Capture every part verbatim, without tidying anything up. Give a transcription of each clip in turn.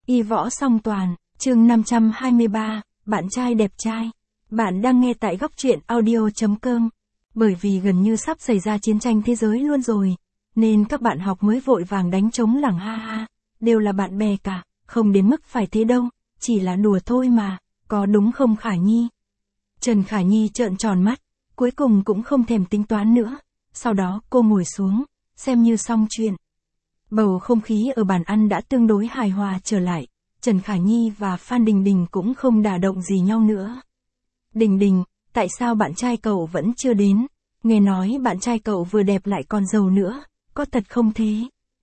Y võ song toàn, chương năm trăm hai mươi ba, bạn trai đẹp trai. Bạn đang nghe tại góc truyện audio chấm com. Bởi vì gần như sắp xảy ra chiến tranh thế giới luôn rồi, nên các bạn học mới vội vàng đánh trống lảng ha ha, đều là bạn bè cả, không đến mức phải thế đâu, chỉ là đùa thôi mà, có đúng không Khả Nhi? Trần Khả Nhi trợn tròn mắt, cuối cùng cũng không thèm tính toán nữa, sau đó cô ngồi xuống, xem như xong chuyện. Bầu không khí ở bàn ăn đã tương đối hài hòa trở lại, Trần Khả Nhi và Phan Đình Đình cũng không đả động gì nhau nữa. Đình Đình, tại sao bạn trai cậu vẫn chưa đến? Nghe nói bạn trai cậu vừa đẹp lại còn giàu nữa, có thật không thế?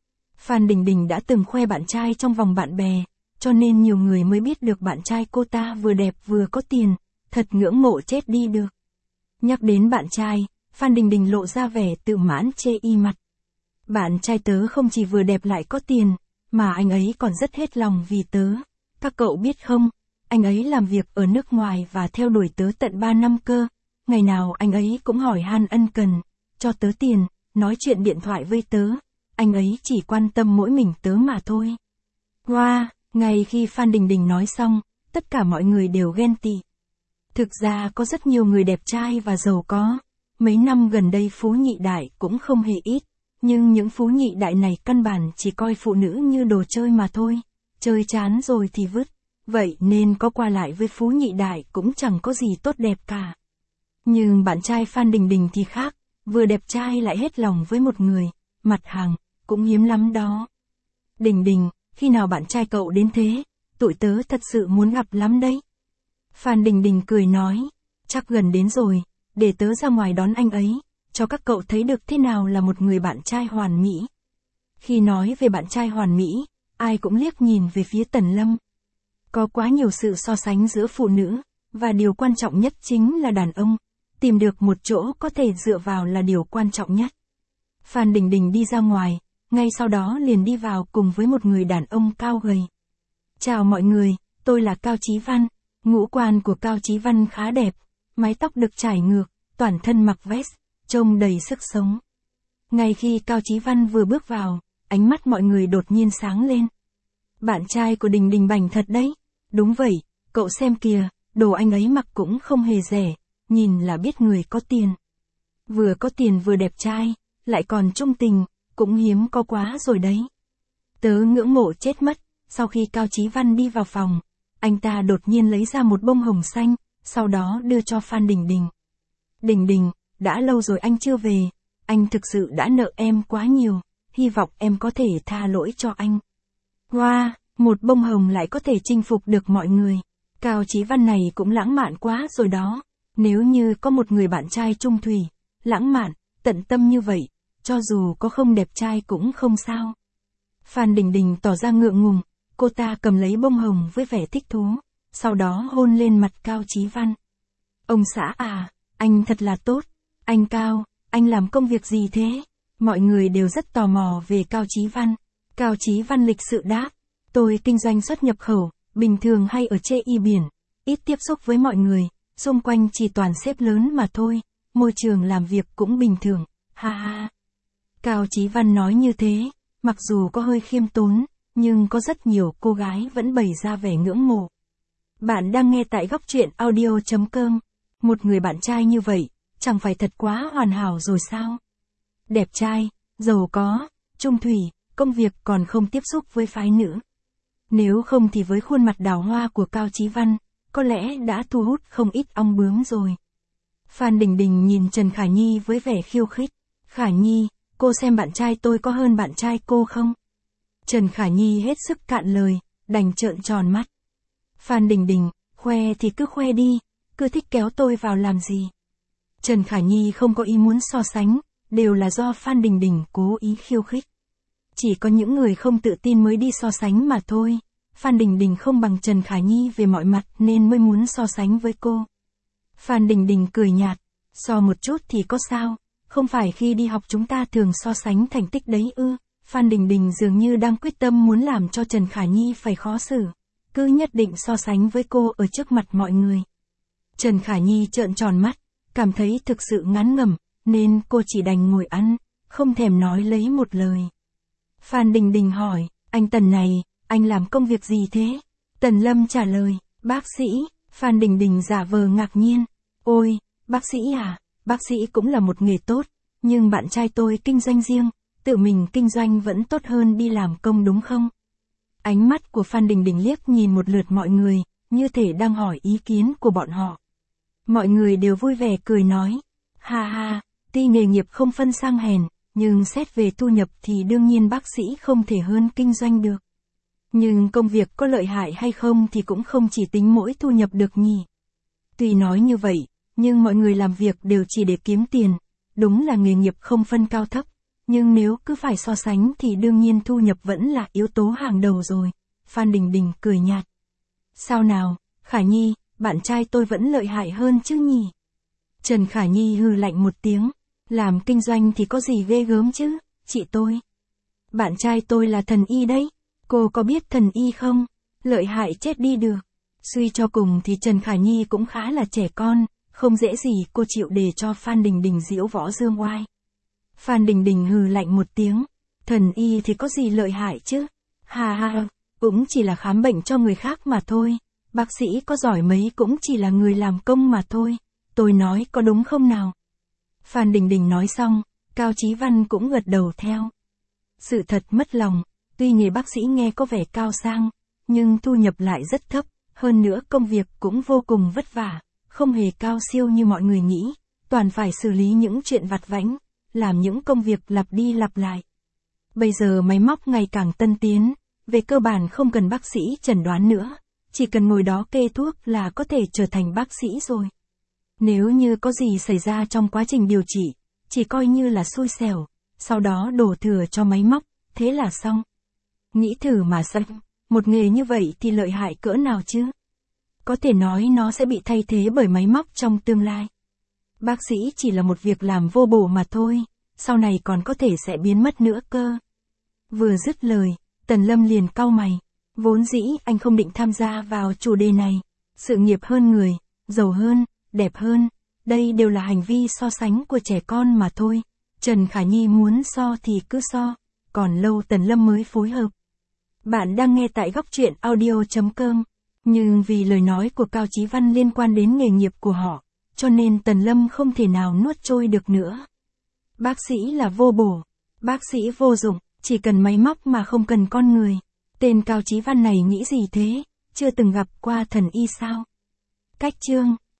Phan Đình Đình đã từng khoe bạn trai trong vòng bạn bè, cho nên nhiều người mới biết được bạn trai cô ta vừa đẹp vừa có tiền, thật ngưỡng mộ chết đi được. Nhắc đến bạn trai, Phan Đình Đình lộ ra vẻ tự mãn chê y mặt. Bạn trai tớ không chỉ vừa đẹp lại có tiền, mà anh ấy còn rất hết lòng vì tớ. Các cậu biết không, anh ấy làm việc ở nước ngoài và theo đuổi tớ tận ba năm cơ. Ngày nào anh ấy cũng hỏi han ân cần, cho tớ tiền, nói chuyện điện thoại với tớ. Anh ấy chỉ quan tâm mỗi mình tớ mà thôi. Wow, ngay khi Phan Đình Đình nói xong, tất cả mọi người đều ghen tị. Thực ra có rất nhiều người đẹp trai và giàu có. Mấy năm gần đây phú nhị đại cũng không hề ít. Nhưng những phú nhị đại này căn bản chỉ coi phụ nữ như đồ chơi mà thôi. Chơi chán rồi thì vứt. Vậy nên có qua lại với phú nhị đại cũng chẳng có gì tốt đẹp cả. Nhưng bạn trai Phan Đình Đình thì khác. Vừa đẹp trai lại hết lòng với một người. Mặt hàng, cũng hiếm lắm đó. Đình Đình, khi nào bạn trai cậu đến thế? Tụi tớ thật sự muốn gặp lắm đấy. Phan Đình Đình cười nói. Chắc gần đến rồi, để tớ ra ngoài đón anh ấy. Cho các cậu thấy được thế nào là một người bạn trai hoàn mỹ. Khi nói về bạn trai hoàn mỹ, ai cũng liếc nhìn về phía Tần Lâm. Có quá nhiều sự so sánh giữa phụ nữ, và điều quan trọng nhất chính là đàn ông. Tìm được một chỗ có thể dựa vào là điều quan trọng nhất. Phan Đình Đình đi ra ngoài, ngay sau đó liền đi vào cùng với một người đàn ông cao gầy. Chào mọi người, tôi là Cao Chí Văn. Ngũ quan của Cao Chí Văn khá đẹp, mái tóc được trải ngược, toàn thân mặc vest, trông đầy sức sống. Ngay khi Cao Chí Văn vừa bước vào, ánh mắt mọi người đột nhiên sáng lên. Bạn trai của Đình Đình bảnh thật đấy. Đúng vậy, cậu xem kìa, đồ anh ấy mặc cũng không hề rẻ, nhìn là biết người có tiền. Vừa có tiền vừa đẹp trai, lại còn trung tình, cũng hiếm có quá rồi đấy. Tớ ngưỡng mộ chết mất, sau khi Cao Chí Văn đi vào phòng, anh ta đột nhiên lấy ra một bông hồng xanh, sau đó đưa cho Phan Đình Đình. Đình Đình, đã lâu rồi anh chưa về, anh thực sự đã nợ em quá nhiều, hy vọng em có thể tha lỗi cho anh. Wow, một bông hồng lại có thể chinh phục được mọi người. Cao Chí Văn này cũng lãng mạn quá rồi đó. Nếu như có một người bạn trai trung thủy, lãng mạn, tận tâm như vậy, cho dù có không đẹp trai cũng không sao. Phan Đình Đình tỏ ra ngượng ngùng, cô ta cầm lấy bông hồng với vẻ thích thú, sau đó hôn lên mặt Cao Chí Văn. Ông xã à, anh thật là tốt. Anh Cao, anh làm công việc gì thế? Mọi người đều rất tò mò về Cao Chí Văn. Cao Chí Văn lịch sự đáp, tôi kinh doanh xuất nhập khẩu, bình thường hay ở chê y biển, ít tiếp xúc với mọi người, xung quanh chỉ toàn sếp lớn mà thôi, môi trường làm việc cũng bình thường, ha ha. Cao Chí Văn nói như thế, mặc dù có hơi khiêm tốn, nhưng có rất nhiều cô gái vẫn bày ra vẻ ngưỡng mộ. Bạn đang nghe tại góc truyện audio chấm com. Một người bạn trai như vậy, chẳng phải thật quá hoàn hảo rồi sao? Đẹp trai, giàu có, trung thủy, công việc còn không tiếp xúc với phái nữ. Nếu không thì với khuôn mặt đào hoa của Cao Chí Văn, có lẽ đã thu hút không ít ong bướm rồi. Phan Đình Đình nhìn Trần Khả Nhi với vẻ khiêu khích. Khả Nhi, cô xem bạn trai tôi có hơn bạn trai cô không? Trần Khả Nhi hết sức cạn lời, đành trợn tròn mắt. Phan Đình Đình, khoe thì cứ khoe đi, cứ thích kéo tôi vào làm gì? Trần Khả Nhi không có ý muốn so sánh, đều là do Phan Đình Đình cố ý khiêu khích. Chỉ có những người không tự tin mới đi so sánh mà thôi. Phan Đình Đình không bằng Trần Khả Nhi về mọi mặt nên mới muốn so sánh với cô. Phan Đình Đình cười nhạt, so một chút thì có sao, không phải khi đi học chúng ta thường so sánh thành tích đấy ư. Phan Đình Đình dường như đang quyết tâm muốn làm cho Trần Khả Nhi phải khó xử, cứ nhất định so sánh với cô ở trước mặt mọi người. Trần Khả Nhi trợn tròn mắt, cảm thấy thực sự ngán ngẩm, nên cô chỉ đành ngồi ăn, không thèm nói lấy một lời. Phan Đình Đình hỏi, anh Tần này, anh làm công việc gì thế? Tần Lâm trả lời, bác sĩ. Phan Đình Đình giả vờ ngạc nhiên. Ôi, bác sĩ à, bác sĩ cũng là một nghề tốt, nhưng bạn trai tôi kinh doanh riêng, tự mình kinh doanh vẫn tốt hơn đi làm công đúng không? Ánh mắt của Phan Đình Đình liếc nhìn một lượt mọi người, như thể đang hỏi ý kiến của bọn họ. Mọi người đều vui vẻ cười nói, ha ha, tuy nghề nghiệp không phân sang hèn, nhưng xét về thu nhập thì đương nhiên bác sĩ không thể hơn kinh doanh được. Nhưng công việc có lợi hại hay không thì cũng không chỉ tính mỗi thu nhập được nhỉ. Tuy nói như vậy, nhưng mọi người làm việc đều chỉ để kiếm tiền, đúng là nghề nghiệp không phân cao thấp, nhưng nếu cứ phải so sánh thì đương nhiên thu nhập vẫn là yếu tố hàng đầu rồi. Phan Đình Đình cười nhạt. Sao nào, Khả Nhi, bạn trai tôi vẫn lợi hại hơn chứ nhỉ? Trần Khả Nhi hừ lạnh một tiếng, làm kinh doanh thì có gì ghê gớm chứ, chị tôi. Bạn trai tôi là thần y đấy, cô có biết thần y không? Lợi hại chết đi được. Suy cho cùng thì Trần Khả Nhi cũng khá là trẻ con, không dễ gì cô chịu để cho Phan Đình Đình diễu võ dương oai. Phan Đình Đình hừ lạnh một tiếng, thần y thì có gì lợi hại chứ? Ha ha, cũng chỉ là khám bệnh cho người khác mà thôi, bác sĩ có giỏi mấy cũng chỉ là người làm công mà thôi, tôi nói có đúng không nào? Phan Đình Đình nói xong, Cao Chí Văn cũng gật đầu theo. Sự thật mất lòng, tuy nghề bác sĩ nghe có vẻ cao sang, nhưng thu nhập lại rất thấp, hơn nữa công việc cũng vô cùng vất vả, không hề cao siêu như mọi người nghĩ, toàn phải xử lý những chuyện vặt vãnh, làm những công việc lặp đi lặp lại. Bây giờ máy móc ngày càng tân tiến, về cơ bản không cần bác sĩ chẩn đoán nữa, chỉ cần ngồi đó kê thuốc là có thể trở thành bác sĩ rồi. Nếu như có gì xảy ra trong quá trình điều trị, chỉ coi như là xui xẻo, sau đó đổ thừa cho máy móc, thế là xong. Nghĩ thử mà xem, một nghề như vậy thì lợi hại cỡ nào chứ? Có thể nói nó sẽ bị thay thế bởi máy móc trong tương lai. Bác sĩ chỉ là một việc làm vô bổ mà thôi, sau này còn có thể sẽ biến mất nữa cơ. Vừa dứt lời, Tần Lâm liền cau mày. Vốn dĩ anh không định tham gia vào chủ đề này. Sự nghiệp hơn người, giàu hơn, đẹp hơn, đây đều là hành vi so sánh của trẻ con mà thôi. Trần Khả Nhi muốn so thì cứ so, còn lâu Tần Lâm mới phối hợp. Bạn đang nghe tại góc truyện audio chấm com, nhưng vì lời nói của Cao Chí Văn liên quan đến nghề nghiệp của họ, cho nên Tần Lâm không thể nào nuốt trôi được nữa. Bác sĩ là vô bổ, bác sĩ vô dụng, chỉ cần máy móc mà không cần con người. Tên Cao Chí Văn này nghĩ gì thế, chưa từng gặp qua thần y sao? Cách chương